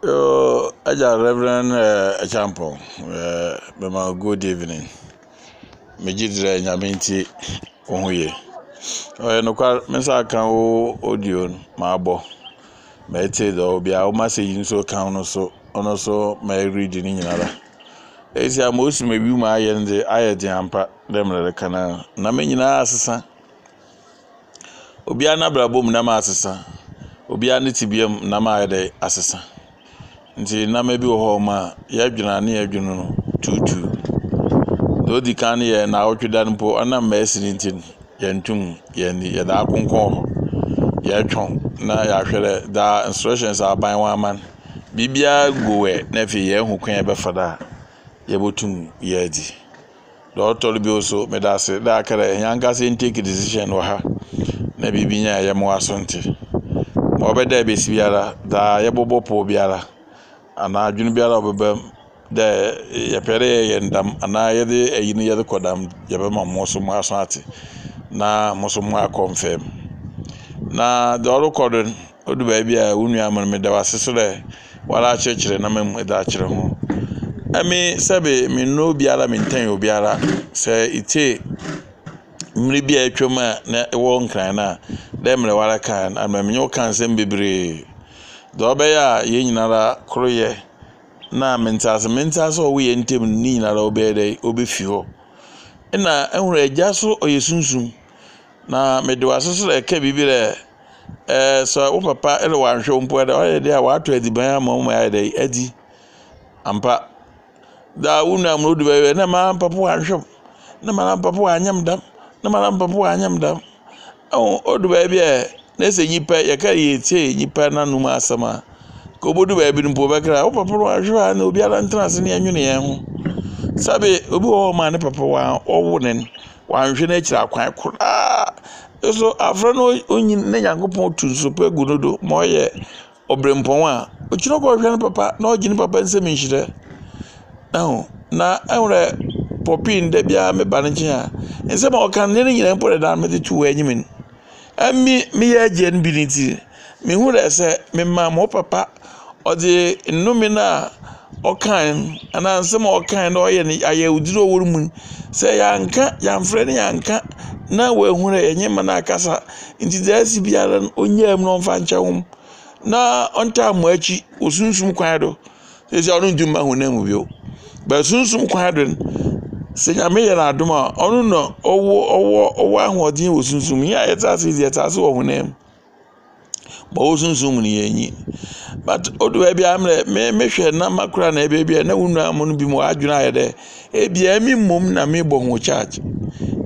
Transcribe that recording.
Aja Reverend Echampo, Bema, good evening. Mejidre Nyaminti Ohuye. No kwa mensa kan audio ma abo. Ma ete do bia o message so kan no so ono so ma read ni nyinara. Esi amosi ma bi ma ayende ayede ampa demre kana na me nyina asesa. Obi ana brabom na ma asesa. Obi ana tibiam na ma ayede asesa. Nti na me bi wo ho ma ya dwuna ne ya dwunu no tutu do di kan ye na otweda npo ana ma esini ntin ya ntum ya ni ya da akonkon ya twon na ya hwere da instructions aban wa man bibia gowe na fi ye hu kwan be fada ya botum ya di do tolo bi oso me da se da kare yanka se take decision wa ha na bibinya ya mo asonte obeda be sibiara da ya bobopo biara ana adwunu biara obebam da ya pere ye ndam ana yede ayini yede kodam yebe ma moso mu aso ate na moso mu confirm na the record odu ba bia wonu amon me da wasesere wala chechire na mem da chire ho ami sabe me no biara me ntan obiara se ite mmiri bia atwama na ewo nkran na demre wala kan amamenyo kan sem bebre do obeya ye nyinara kroye na mentase owe ntem ni nyinara obede obefi ho na ehuru agya so oyesunsun na mede wasesere eka bibire so wo papa ele wanhwe mpo de oyede a wato adiban amoma ya de adi ampa da wunu amrodu be na ma papa wanhwe na ma papa anyam dam na ma papa anyam dam odu ba bia na se nyipa ye ka ye tie nyipa nanum asama ko bodu ba bi npo bekra wo papa wanhwe na obi ala ntana se ne anwene ye ho sabe obi wo ma ne papa wa owo nen wanhwe na kira kwan kura so afra no onyin na yankopon tunso pa gunodo mo ye obrempon a okino ko hwe ne papa na ogine papa nsem nhire na enre popin de bia me ba nche a nsem o kan ne nyina mpo da me tu anyimin ami me ye je nbiniti me hu re se me ma mo papa odi nnumina okan ana nsem okan na oye ne aye udiro worumun se yanka yamfre ne yanka na we hu re enye ma na akasa nti dasi biara onyam no mfa nchewum na onta mo achi osunsum kwan do se onu ndum ma hu na mu bio ba sunsum kwan do se nyame ye na adoma onu no owo ahodin osunsum ya yetase wo hu na ba osunsum ni yenyi but odu e bia amre me hwe na makura na ebe bia na wunu amonu bi mo adwuna ye de e bia mi mom na me bo hu charge